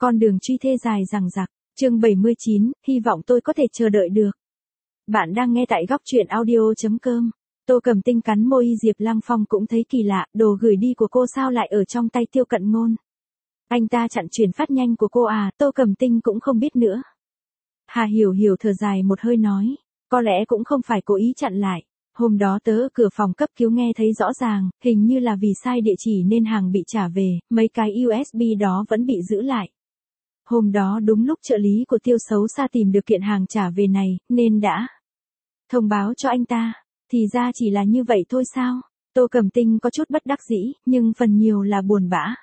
Con đường truy thê dài dằng dặc. Chương 79, hy vọng tôi có thể chờ đợi được. Bạn đang nghe tại góc truyện audio.com. Tô Cầm Tinh cắn môi, Diệp Lăng Phong cũng thấy kỳ lạ, đồ gửi đi của cô sao lại ở trong tay Tiêu Cận Ngôn. Anh ta chặn chuyển phát nhanh của cô à? Tô Cầm Tinh cũng không biết nữa. Hà Hiểu Hiểu thở dài một hơi nói, có lẽ cũng không phải cố ý chặn lại. Hôm đó tớ ở cửa phòng cấp cứu nghe thấy rõ ràng, hình như là vì sai địa chỉ nên hàng bị trả về, mấy cái USB đó vẫn bị giữ lại. Hôm đó đúng lúc trợ lý của Tiêu xấu xa tìm được kiện hàng trả về này, nên đã thông báo cho anh ta. Thì ra chỉ là như vậy thôi sao? Tô Cầm Tinh có chút bất đắc dĩ, nhưng phần nhiều là buồn bã.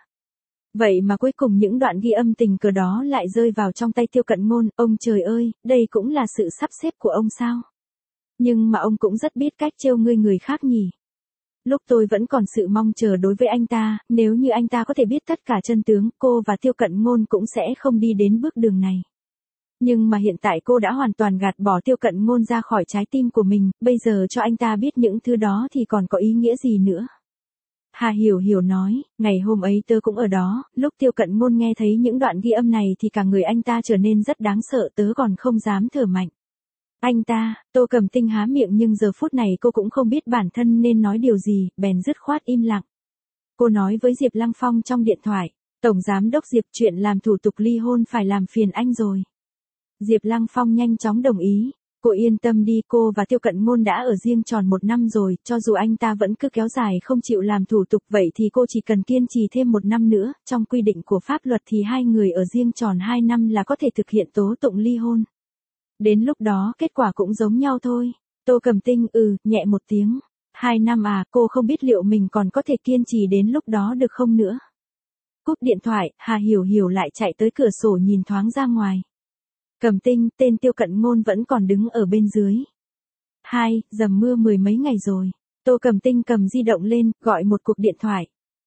Vậy mà cuối cùng những đoạn ghi âm tình cờ đó lại rơi vào trong tay Tiêu Cận Ngôn, ông trời ơi, đây cũng là sự sắp xếp của ông sao? Nhưng mà ông cũng rất biết cách trêu ngươi người khác nhỉ. Lúc tôi vẫn còn sự mong chờ đối với anh ta, nếu như anh ta có thể biết tất cả chân tướng, cô và Tiêu Cận Ngôn cũng sẽ không đi đến bước đường này. Nhưng mà hiện tại cô đã hoàn toàn gạt bỏ Tiêu Cận Ngôn ra khỏi trái tim của mình, bây giờ cho anh ta biết những thứ đó thì còn có ý nghĩa gì nữa. Hà Hiểu Hiểu nói, ngày hôm ấy tớ cũng ở đó, lúc Tiêu Cận Ngôn nghe thấy những đoạn ghi âm này thì cả người anh ta trở nên rất đáng sợ, tớ còn không dám thở mạnh. Anh ta, Tô Cầm Tinh há miệng nhưng giờ phút này cô cũng không biết bản thân nên nói điều gì, bèn dứt khoát im lặng. Cô nói với Diệp Lăng Phong trong điện thoại, Tổng Giám đốc Diệp, chuyện làm thủ tục ly hôn phải làm phiền anh rồi. Diệp Lăng Phong nhanh chóng đồng ý, cô yên tâm đi, cô và Tiêu Cận Ngôn đã ở riêng tròn 1 năm rồi, cho dù anh ta vẫn cứ kéo dài không chịu làm thủ tục vậy thì cô chỉ cần kiên trì thêm 1 năm nữa, trong quy định của pháp luật thì hai người ở riêng tròn 2 năm là có thể thực hiện tố tụng ly hôn. Đến lúc đó kết quả cũng giống nhau thôi. Tô Cầm Tinh nhẹ một tiếng. 2 năm à, cô không biết liệu mình còn có thể kiên trì đến lúc đó được không nữa. Cúp điện thoại, Hà Hiểu Hiểu lại chạy tới cửa sổ nhìn thoáng ra ngoài. Cầm Tinh, tên Tiêu Cận Ngôn vẫn còn đứng ở bên dưới. Dầm mưa 10 mấy ngày rồi. Tô Cầm Tinh cầm di động lên, gọi một cuộc điện thoại.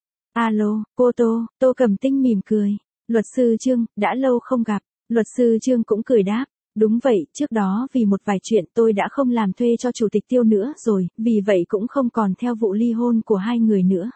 Alo, cô Tô Cầm Tinh mỉm cười. Luật sư Trương, đã lâu không gặp. Luật sư Trương cũng cười đáp. Đúng vậy, trước đó vì một vài chuyện tôi đã không làm thuê cho Chủ tịch Tiêu nữa rồi, vì vậy cũng không còn theo vụ ly hôn của hai người nữa.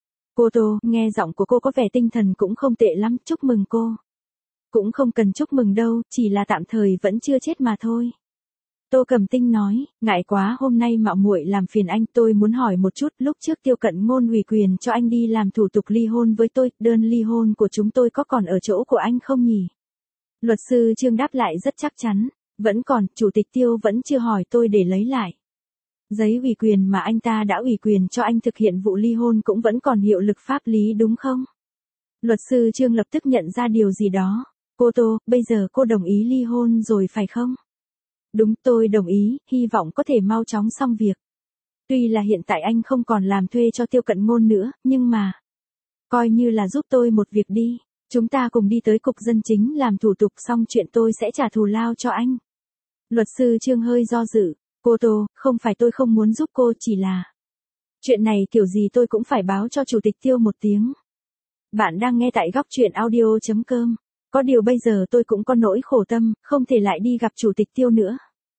Cô Tô, nghe giọng của cô có vẻ tinh thần cũng không tệ lắm, chúc mừng cô. Cũng không cần chúc mừng đâu, chỉ là tạm thời vẫn chưa chết mà thôi. Tô Cầm Tinh nói, ngại quá hôm nay mạo muội làm phiền anh, tôi muốn hỏi một chút, lúc trước Tiêu Cận Ngôn ủy quyền cho anh đi làm thủ tục ly hôn với tôi, đơn ly hôn của chúng tôi có còn ở chỗ của anh không nhỉ? Luật sư Trương đáp lại rất chắc chắn, vẫn còn, Chủ tịch Tiêu vẫn chưa hỏi tôi để lấy lại. Giấy ủy quyền mà anh ta đã ủy quyền cho anh thực hiện vụ ly hôn cũng vẫn còn hiệu lực pháp lý đúng không? Luật sư Trương lập tức nhận ra điều gì đó. Cô Tô, bây giờ cô đồng ý ly hôn rồi phải không? Đúng, tôi đồng ý, hy vọng có thể mau chóng xong việc. Tuy là hiện tại anh không còn làm thuê cho Tiêu Cận Ngôn nữa, nhưng mà coi như là giúp tôi một việc đi. Chúng ta cùng đi tới cục dân chính làm thủ tục xong chuyện tôi sẽ trả thù lao cho anh. Luật sư Trương hơi do dự. Cô Tô, không phải tôi không muốn giúp cô, chỉ là chuyện này kiểu gì tôi cũng phải báo cho Chủ tịch Tiêu một tiếng. Bạn đang nghe tại góc truyện audio.com. Có điều bây giờ tôi cũng có nỗi khổ tâm, không thể lại đi gặp Chủ tịch Tiêu nữa.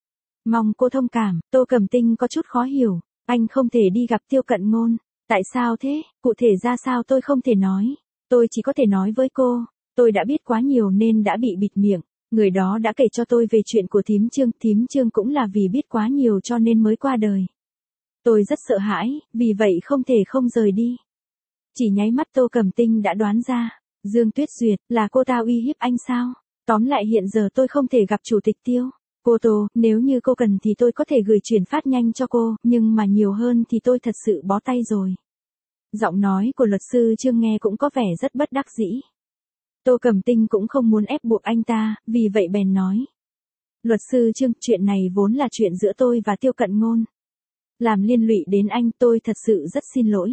Mong cô thông cảm. Tô Cầm Tinh có chút khó hiểu. Anh không thể đi gặp Tiêu Cận Ngôn. Tại sao thế? Cụ thể ra sao tôi không thể nói. Tôi chỉ có thể nói với cô, tôi đã biết quá nhiều nên đã bị bịt miệng. Người đó đã kể cho tôi về chuyện của thím Trương cũng là vì biết quá nhiều cho nên mới qua đời. Tôi rất sợ hãi, vì vậy không thể không rời đi. Chỉ nháy mắt Tô Cầm Tinh đã đoán ra, Dương Tuyết Duyệt, là cô ta uy hiếp anh sao? Tóm lại hiện giờ tôi không thể gặp Chủ tịch Tiêu. Cô Tô, nếu như cô cần thì tôi có thể gửi chuyển phát nhanh cho cô, nhưng mà nhiều hơn thì tôi thật sự bó tay rồi. Giọng nói của luật sư Trương nghe cũng có vẻ rất bất đắc dĩ. Tô Cầm Tinh cũng không muốn ép buộc anh ta, vì vậy bèn nói. Luật sư Trương, chuyện này vốn là chuyện giữa tôi và Tiêu Cận Ngôn. Làm liên lụy đến anh, tôi thật sự rất xin lỗi.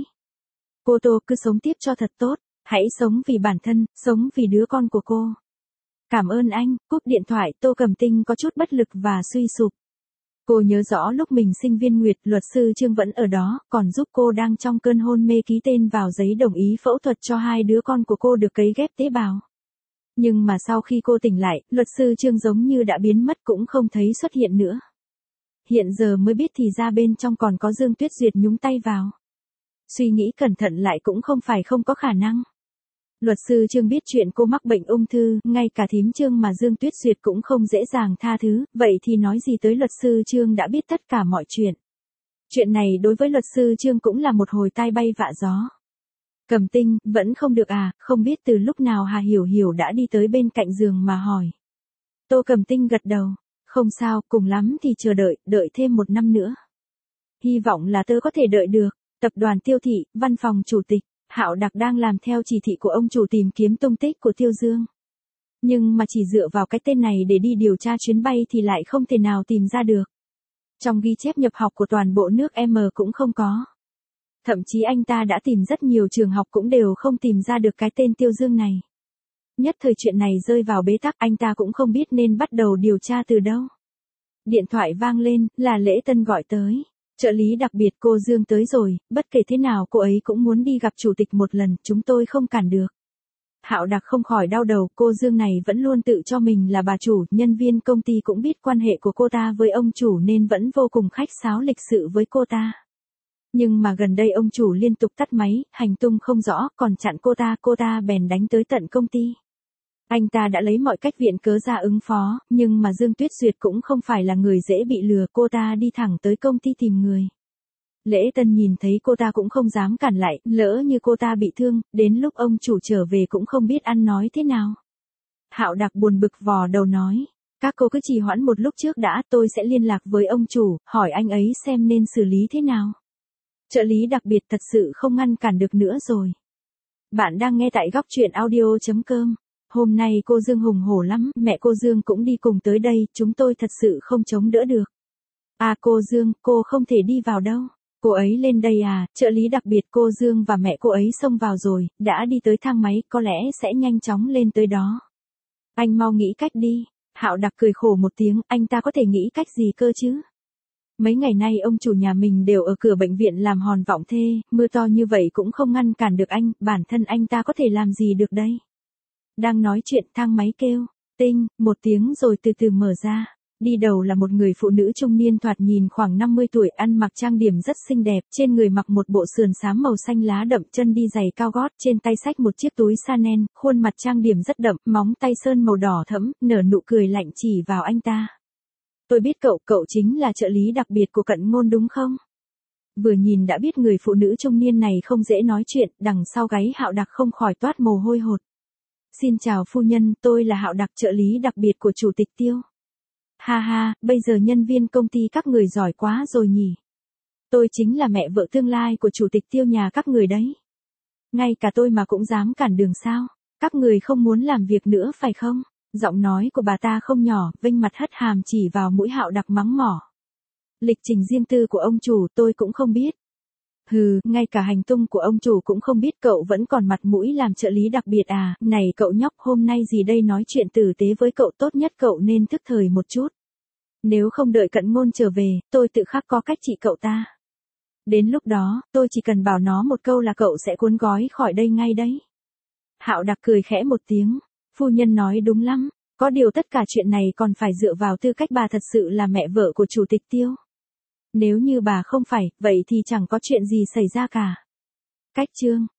Cô Tô cứ sống tiếp cho thật tốt, hãy sống vì bản thân, sống vì đứa con của cô. Cảm ơn anh. Cúp điện thoại, Tô Cầm Tinh có chút bất lực và suy sụp. Cô nhớ rõ lúc mình sinh viên Nguyệt, luật sư Trương vẫn ở đó, còn giúp cô đang trong cơn hôn mê ký tên vào giấy đồng ý phẫu thuật cho 2 đứa con của cô được cấy ghép tế bào. Nhưng mà sau khi cô tỉnh lại, luật sư Trương giống như đã biến mất cũng không thấy xuất hiện nữa. Hiện giờ mới biết thì ra bên trong còn có Dương Tuyết Duyệt nhúng tay vào. Suy nghĩ cẩn thận lại cũng không phải không có khả năng. Luật sư Trương biết chuyện cô mắc bệnh ung thư, ngay cả thím Trương mà Dương Tuyết Duyệt cũng không dễ dàng tha thứ, vậy thì nói gì tới luật sư Trương đã biết tất cả mọi chuyện. Chuyện này đối với luật sư Trương cũng là một hồi tai bay vạ gió. Cẩm Tinh, vẫn không được à, không biết từ lúc nào Hà Hiểu Hiểu đã đi tới bên cạnh giường mà hỏi. Tô Cẩm Tinh gật đầu, không sao, cùng lắm thì chờ đợi thêm 1 năm nữa. Hy vọng là tớ có thể đợi được. Tập đoàn Tiêu Thị, văn phòng chủ tịch, Hạo Đặc đang làm theo chỉ thị của ông chủ tìm kiếm tung tích của Tiêu Dương. Nhưng mà chỉ dựa vào cái tên này để đi điều tra chuyến bay thì lại không thể nào tìm ra được. Trong ghi chép nhập học của toàn bộ nước M cũng không có. Thậm chí anh ta đã tìm rất nhiều trường học cũng đều không tìm ra được cái tên Tiêu Dương này. Nhất thời chuyện này rơi vào bế tắc, anh ta cũng không biết nên bắt đầu điều tra từ đâu. Điện thoại vang lên, là Lễ Tân gọi tới. Trợ lý đặc biệt cô Dương tới rồi, bất kể thế nào cô ấy cũng muốn đi gặp chủ tịch một lần, chúng tôi không cản được. Hạo Đặc không khỏi đau đầu, cô Dương này vẫn luôn tự cho mình là bà chủ, nhân viên công ty cũng biết quan hệ của cô ta với ông chủ nên vẫn vô cùng khách sáo lịch sự với cô ta. Nhưng mà gần đây ông chủ liên tục tắt máy, hành tung không rõ, còn chặn cô ta bèn đánh tới tận công ty. Anh ta đã lấy mọi cách viện cớ ra ứng phó, nhưng mà Dương Tuyết Duyệt cũng không phải là người dễ bị lừa, cô ta đi thẳng tới công ty tìm người. Lễ Tân nhìn thấy cô ta cũng không dám cản lại, lỡ như cô ta bị thương, đến lúc ông chủ trở về cũng không biết ăn nói thế nào. Hạo Đặc buồn bực vò đầu nói, các cô cứ trì hoãn một lúc trước đã, tôi sẽ liên lạc với ông chủ, hỏi anh ấy xem nên xử lý thế nào. Trợ lý đặc biệt thật sự không ngăn cản được nữa rồi. Bạn đang nghe tại góc truyện audio.com. Hôm nay cô Dương hùng hổ lắm, mẹ cô Dương cũng đi cùng tới đây, chúng tôi thật sự không chống đỡ được. À cô Dương, cô không thể đi vào đâu. Cô ấy lên đây à, trợ lý đặc biệt cô Dương và mẹ cô ấy xông vào rồi, đã đi tới thang máy, có lẽ sẽ nhanh chóng lên tới đó. Anh mau nghĩ cách đi. Hạo Đặc cười khổ một tiếng, anh ta có thể nghĩ cách gì cơ chứ? Mấy ngày nay ông chủ nhà mình đều ở cửa bệnh viện làm hòn vọng thê, mưa to như vậy cũng không ngăn cản được anh, bản thân anh ta có thể làm gì được đây? Đang nói chuyện thang máy kêu, tinh, một tiếng rồi từ từ mở ra. Đi đầu là một người phụ nữ trung niên thoạt nhìn khoảng 50 tuổi, ăn mặc trang điểm rất xinh đẹp, trên người mặc một bộ sườn xám màu xanh lá đậm, chân đi giày cao gót, trên tay xách một chiếc túi Chanel, khuôn mặt trang điểm rất đậm, móng tay sơn màu đỏ thẫm, nở nụ cười lạnh chỉ vào anh ta. Tôi biết cậu chính là trợ lý đặc biệt của Cận Ngôn đúng không? Vừa nhìn đã biết người phụ nữ trung niên này không dễ nói chuyện, đằng sau gáy Hạo Đặc không khỏi toát mồ hôi hột. Xin chào phu nhân, tôi là Hạo Đặc, trợ lý đặc biệt của chủ tịch Tiêu. Ha ha, bây giờ nhân viên công ty các người giỏi quá rồi nhỉ. Tôi chính là mẹ vợ tương lai của chủ tịch Tiêu nhà các người đấy. Ngay cả tôi mà cũng dám cản đường sao? Các người không muốn làm việc nữa phải không? Giọng nói của bà ta không nhỏ, vênh mặt hất hàm chỉ vào mũi Hạo Đặc mắng mỏ. Lịch trình riêng tư của ông chủ tôi cũng không biết. Hừ, ngay cả hành tung của ông chủ cũng không biết, cậu vẫn còn mặt mũi làm trợ lý đặc biệt à? Này cậu nhóc, hôm nay gì đây, nói chuyện tử tế với cậu, tốt nhất cậu nên thức thời một chút. Nếu không đợi Cận Ngôn trở về, tôi tự khắc có cách trị cậu ta. Đến lúc đó, tôi chỉ cần bảo nó một câu là cậu sẽ cuốn gói khỏi đây ngay đấy. Hạo Đặc cười khẽ một tiếng, phu nhân nói đúng lắm, có điều tất cả chuyện này còn phải dựa vào tư cách bà thật sự là mẹ vợ của chủ tịch Tiêu. Nếu như bà không phải, vậy thì chẳng có chuyện gì xảy ra cả. Cách chương